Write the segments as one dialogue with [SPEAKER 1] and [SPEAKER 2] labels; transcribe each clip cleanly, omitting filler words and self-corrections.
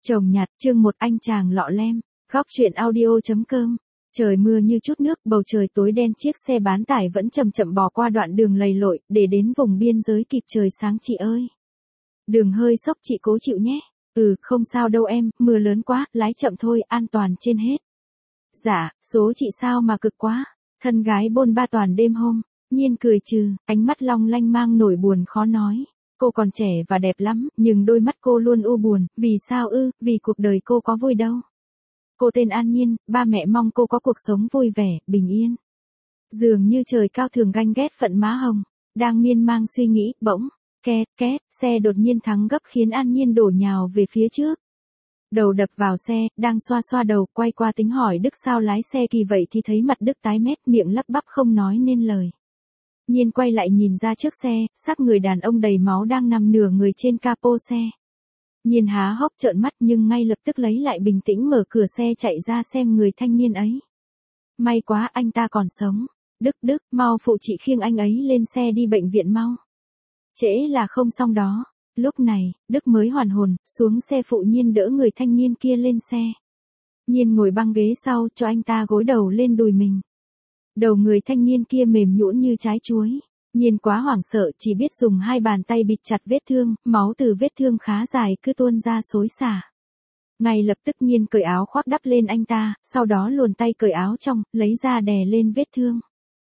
[SPEAKER 1] Chồng nhặt, chương 1 anh chàng lọ lem, góc truyện audio.com. Trời mưa như chút nước, bầu trời tối đen, chiếc xe bán tải vẫn chậm chậm bò qua đoạn đường lầy lội, để đến vùng biên giới kịp trời sáng chị ơi. Đường hơi xốc chị cố chịu nhé. Không sao đâu em, mưa lớn quá, lái chậm thôi, an toàn trên hết. Dạ, số chị sao mà cực quá. Thân gái bôn ba toàn đêm hôm. Nhiên cười trừ, ánh mắt long lanh mang nỗi buồn khó nói. Cô còn trẻ và đẹp lắm, nhưng đôi mắt cô luôn u buồn, vì sao ư, vì cuộc đời cô có vui đâu. Cô tên An Nhiên, ba mẹ mong cô có cuộc sống vui vẻ, bình yên. Dường như trời cao thường ganh ghét phận má hồng, đang miên man suy nghĩ, bỗng, két, két, xe đột nhiên thắng gấp khiến An Nhiên đổ nhào về phía trước. Đầu đập vào xe, đang xoa xoa đầu, quay qua tính hỏi Đức sao lái xe kỳ vậy thì thấy mặt Đức tái mét, miệng lắp bắp không nói nên lời. Nhiên quay lại nhìn ra trước xe, xác người đàn ông đầy máu đang nằm nửa người trên capo xe. Nhiên há hốc trợn mắt nhưng ngay lập tức lấy lại bình tĩnh mở cửa xe chạy ra xem người thanh niên ấy. May quá anh ta còn sống. Đức, mau phụ chị khiêng anh ấy lên xe đi bệnh viện mau. Trễ là không xong đó. Lúc này, Đức mới hoàn hồn, xuống xe phụ Nhiên đỡ người thanh niên kia lên xe. Nhiên ngồi băng ghế sau cho anh ta gối đầu lên đùi mình. Đầu người thanh niên kia mềm nhũn như trái chuối. Nhiên quá hoảng sợ chỉ biết dùng hai bàn tay bịt chặt vết thương, máu từ vết thương khá dài cứ tuôn ra xối xả. Ngay lập tức Nhiên cởi áo khoác đắp lên anh ta, sau đó luồn tay cởi áo trong, lấy ra đè lên vết thương.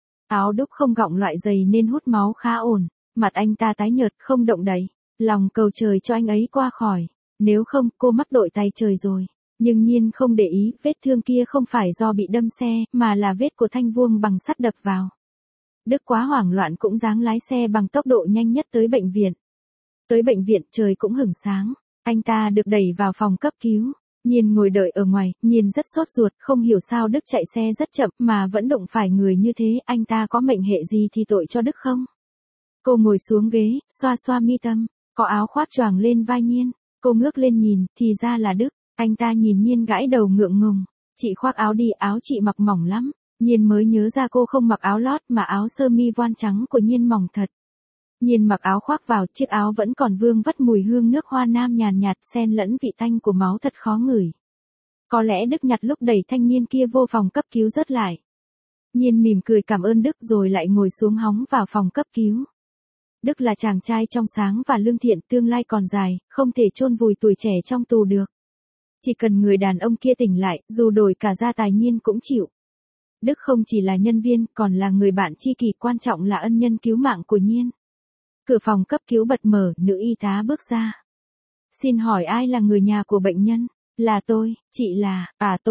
[SPEAKER 1] Áo đúc không gọng loại dày nên hút máu khá ổn, mặt anh ta tái nhợt không động đậy, lòng cầu trời cho anh ấy qua khỏi, nếu không cô mắc đội tay trời rồi. Nhưng Nhiên không để ý, vết thương kia không phải do bị đâm xe, mà là vết của thanh vuông bằng sắt đập vào. Đức quá hoảng loạn cũng dáng lái xe bằng tốc độ nhanh nhất tới bệnh viện. Tới bệnh viện trời cũng hửng sáng, anh ta được đẩy vào phòng cấp cứu. Nhiên ngồi đợi ở ngoài, Nhiên rất sốt ruột, không hiểu sao Đức chạy xe rất chậm mà vẫn đụng phải người như thế, anh ta có mệnh hệ gì thì tội cho Đức không? Cô ngồi xuống ghế, xoa xoa mi tâm, có áo khoác choàng lên vai Nhiên, cô ngước lên nhìn, thì ra là Đức. Anh ta nhìn Nhiên gãi đầu ngượng ngùng, chị khoác áo đi, áo chị mặc mỏng lắm. Nhiên mới nhớ ra cô không mặc áo lót mà áo sơ mi voan trắng của Nhiên mỏng thật. Nhiên mặc áo khoác vào, chiếc áo vẫn còn vương vắt mùi hương nước hoa nam nhàn nhạt xen lẫn vị tanh của máu thật khó ngửi. Có lẽ Đức nhặt lúc đẩy thanh niên kia vô phòng cấp cứu rớt lại. Nhiên mỉm cười cảm ơn Đức rồi lại ngồi xuống hóng vào phòng cấp cứu. Đức là chàng trai trong sáng và lương thiện, tương lai còn dài, không thể chôn vùi tuổi trẻ trong tù được. Chỉ cần người đàn ông kia tỉnh lại, dù đổi cả gia tài Nhiên cũng chịu. Đức không chỉ là nhân viên, còn là người bạn tri kỷ, quan trọng là ân nhân cứu mạng của Nhiên. Cửa phòng cấp cứu bật mở, nữ y tá bước ra. Xin hỏi ai là người nhà của bệnh nhân? Là tôi, chị là,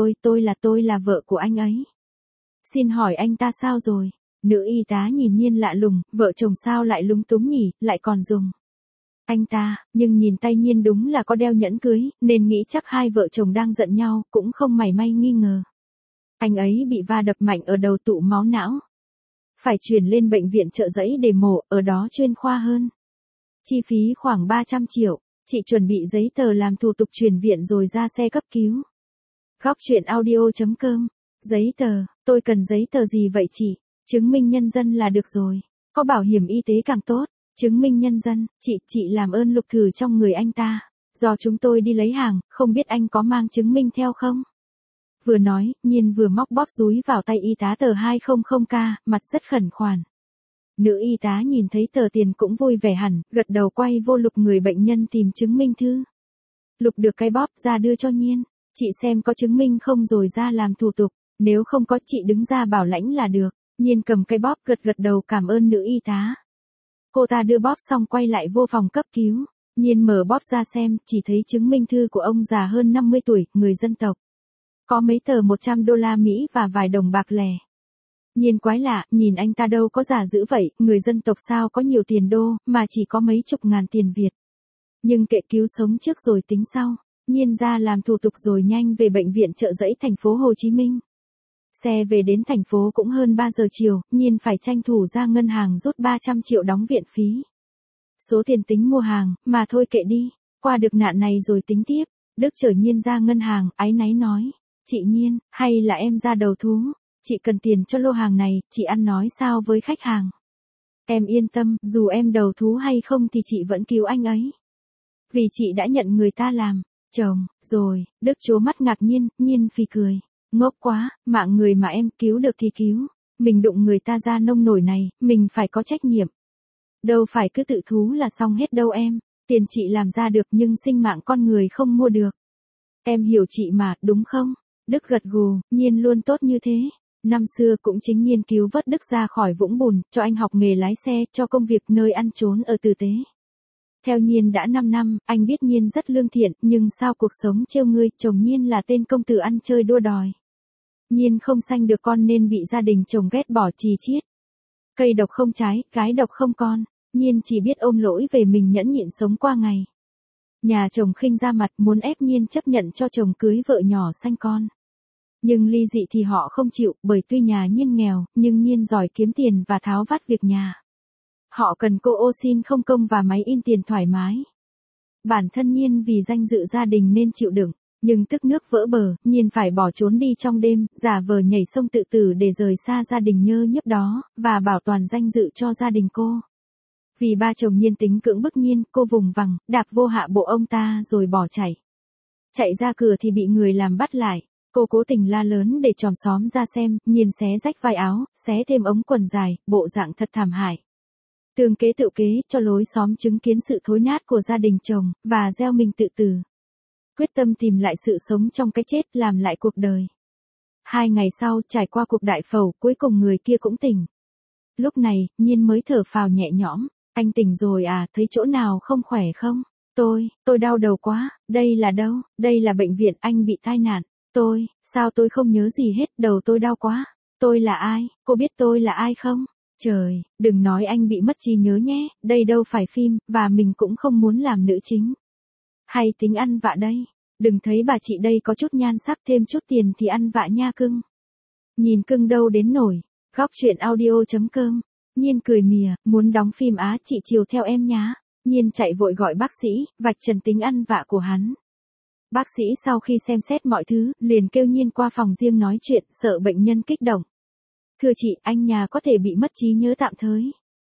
[SPEAKER 1] tôi là vợ của anh ấy. Xin hỏi anh ta sao rồi? Nữ y tá nhìn Nhiên lạ lùng, vợ chồng sao lại lúng túng nhỉ, lại còn dùng anh ta, nhưng nhìn tay Nhiên đúng là có đeo nhẫn cưới, nên nghĩ chắc hai vợ chồng đang giận nhau, cũng không mảy may nghi ngờ. Anh ấy bị va đập mạnh ở đầu, tụ máu não. Phải chuyển lên bệnh viện Chợ Giấy để mổ, ở đó chuyên khoa hơn. Chi phí khoảng 300 triệu, chị chuẩn bị giấy tờ làm thủ tục chuyển viện rồi ra xe cấp cứu. Góc truyện audio.com. Giấy tờ, tôi cần giấy tờ gì vậy chị? Chứng minh nhân dân là được rồi. Có bảo hiểm y tế càng tốt. Chứng minh nhân dân, chị làm ơn lục thử trong người anh ta. Do chúng tôi đi lấy hàng, không biết anh có mang chứng minh theo không? Vừa nói, Nhiên vừa móc bóp dúi vào tay y tá tờ 200k, mặt rất khẩn khoản. Nữ y tá nhìn thấy tờ tiền cũng vui vẻ hẳn, gật đầu quay vô lục người bệnh nhân tìm chứng minh thư. Lục được cái bóp ra đưa cho Nhiên. Chị xem có chứng minh không rồi ra làm thủ tục, nếu không có chị đứng ra bảo lãnh là được. Nhiên cầm cái bóp gật đầu cảm ơn nữ y tá. Cô ta đưa bóp xong quay lại vô phòng cấp cứu. Nhiên mở bóp ra xem, chỉ thấy chứng minh thư của ông già hơn 50 tuổi, người dân tộc. Có mấy tờ 100 đô la Mỹ và vài đồng bạc lẻ. Nhiên quái lạ, nhìn anh ta đâu có già dữ vậy, người dân tộc sao có nhiều tiền đô, mà chỉ có mấy chục ngàn tiền Việt. Nhưng kệ, cứu sống trước rồi tính sau. Nhiên ra làm thủ tục rồi nhanh về bệnh viện Chợ Giấy thành phố Hồ Chí Minh. Xe về đến thành phố cũng hơn 3 giờ chiều, Nhiên phải tranh thủ ra ngân hàng rút 300 triệu đóng viện phí. Số tiền tính mua hàng, mà thôi kệ đi, qua được nạn này rồi tính tiếp. Đức chở Nhiên ra ngân hàng, áy náy nói, chị Nhiên, hay là em ra đầu thú, chị cần tiền cho lô hàng này, chị ăn nói sao với khách hàng. Em yên tâm, dù em đầu thú hay không thì chị vẫn cứu anh ấy. Vì chị đã nhận người ta làm. Chồng, rồi, Đức trố mắt ngạc nhiên, Nhiên phì cười. Ngốc quá, mạng người mà em cứu được thì cứu. Mình đụng người ta ra nông nổi này, mình phải có trách nhiệm. Đâu phải cứ tự thú là xong hết đâu em. Tiền chị làm ra được nhưng sinh mạng con người không mua được. Em hiểu chị mà, đúng không? Đức gật gù, Nhiên luôn tốt như thế. Năm xưa cũng chính Nhiên cứu vớt Đức ra khỏi vũng bùn, cho anh học nghề lái xe, cho công việc nơi ăn trốn ở tử tế. Theo Nhiên đã 5 năm, anh biết Nhiên rất lương thiện, nhưng sao cuộc sống trêu ngươi, chồng Nhiên là tên công tử ăn chơi đua đòi. Nhiên không sanh được con nên bị gia đình chồng ghét bỏ chì chiết. Cây độc không trái, gái độc không con. Nhiên chỉ biết ôm lỗi về mình nhẫn nhịn sống qua ngày. Nhà chồng khinh ra mặt muốn ép Nhiên chấp nhận cho chồng cưới vợ nhỏ sanh con. Nhưng ly dị thì họ không chịu, bởi tuy nhà Nhiên nghèo, nhưng Nhiên giỏi kiếm tiền và tháo vát việc nhà. Họ cần cô ô xin không công và máy in tiền thoải mái. Bản thân Nhiên vì danh dự gia đình nên chịu đựng, nhưng tức nước vỡ bờ, Nhiên phải bỏ trốn đi trong đêm, giả vờ nhảy sông tự tử để rời xa gia đình nhơ nhớp đó, và bảo toàn danh dự cho gia đình cô. Vì ba chồng Nhiên tính cưỡng bức Nhiên, cô vùng vằng, đạp vô hạ bộ ông ta rồi bỏ chạy. Chạy ra cửa thì bị người làm bắt lại. Cô cố tình la lớn để chòm xóm ra xem, Nhiên xé rách vai áo, xé thêm ống quần dài, bộ dạng thật thảm hại. Tương kế tự kế cho lối xóm chứng kiến sự thối nát của gia đình chồng, và gieo mình tự tử. Quyết tâm tìm lại sự sống trong cái chết, làm lại cuộc đời. 2 ngày sau, trải qua cuộc đại phẫu, cuối cùng người kia cũng tỉnh. Lúc này, Nhiên mới thở phào nhẹ nhõm. Anh tỉnh rồi à, thấy chỗ nào không khỏe không? Tôi đau đầu quá, đây là đâu? Đây là bệnh viện, anh bị tai nạn. Sao tôi không nhớ gì hết, đầu tôi đau quá. Tôi là ai, cô biết tôi là ai không? Trời, đừng nói anh bị mất trí nhớ nhé, đây đâu phải phim, và mình cũng không muốn làm nữ chính. Hay tính ăn vạ đây? Đừng thấy bà chị đây có chút nhan sắc thêm chút tiền thì ăn vạ nha cưng. Nhìn cưng đâu đến nổi. Góc truyện audio.com. Nhiên cười mỉa, muốn đóng phim á chị chiều theo em nhá. Nhiên chạy vội gọi bác sĩ, vạch trần tính ăn vạ của hắn. Bác sĩ sau khi xem xét mọi thứ, liền kêu Nhiên qua phòng riêng nói chuyện, sợ bệnh nhân kích động. Thưa chị, anh nhà có thể bị mất trí nhớ tạm thời.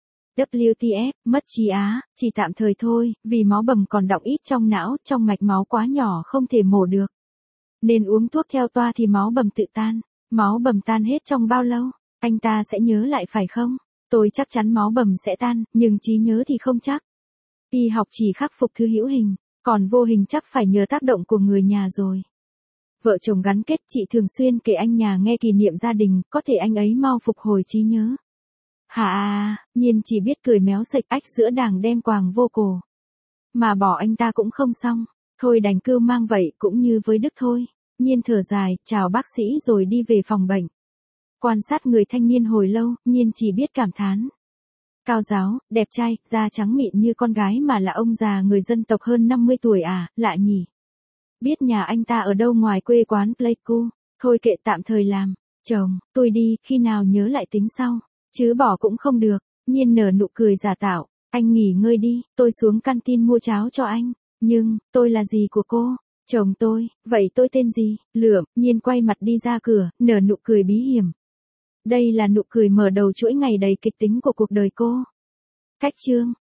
[SPEAKER 1] WTF, mất trí á, chỉ tạm thời thôi, vì máu bầm còn đọng ít trong não, trong mạch máu quá nhỏ không thể mổ được. Nên uống thuốc theo toa thì máu bầm tự tan. Máu bầm tan hết trong bao lâu? Anh ta sẽ nhớ lại phải không? Tôi chắc chắn máu bầm sẽ tan, nhưng trí nhớ thì không chắc. Y học chỉ khắc phục thứ hữu hình, còn vô hình chắc phải nhờ tác động của người nhà rồi. Vợ chồng gắn kết, chị thường xuyên kể anh nhà nghe kỷ niệm gia đình, có thể anh ấy mau phục hồi trí nhớ. Hả, Nhiên chỉ biết cười méo sệch ách giữa đàng đem quàng vô cổ. Mà bỏ anh ta cũng không xong, thôi đành cưu mang vậy cũng như với Đức thôi. Nhiên thở dài, chào bác sĩ rồi đi về phòng bệnh. Quan sát người thanh niên hồi lâu, Nhiên chỉ biết cảm thán. Cao ráo, đẹp trai, da trắng mịn như con gái mà là ông già người dân tộc hơn 50 tuổi à, lạ nhỉ. Biết nhà anh ta ở đâu ngoài quê quán Pleiku, thôi kệ tạm thời làm. Chồng, tôi đi, khi nào nhớ lại tính sau, chứ bỏ cũng không được. Nhiên nở nụ cười giả tạo, anh nghỉ ngơi đi, tôi xuống canteen mua cháo cho anh. Nhưng, tôi là gì của cô? Chồng tôi, vậy tôi tên gì? Lượm. Nhiên quay mặt đi ra cửa, nở nụ cười bí hiểm. Đây là nụ cười mở đầu chuỗi ngày đầy kịch tính của cuộc đời cô. Cách chương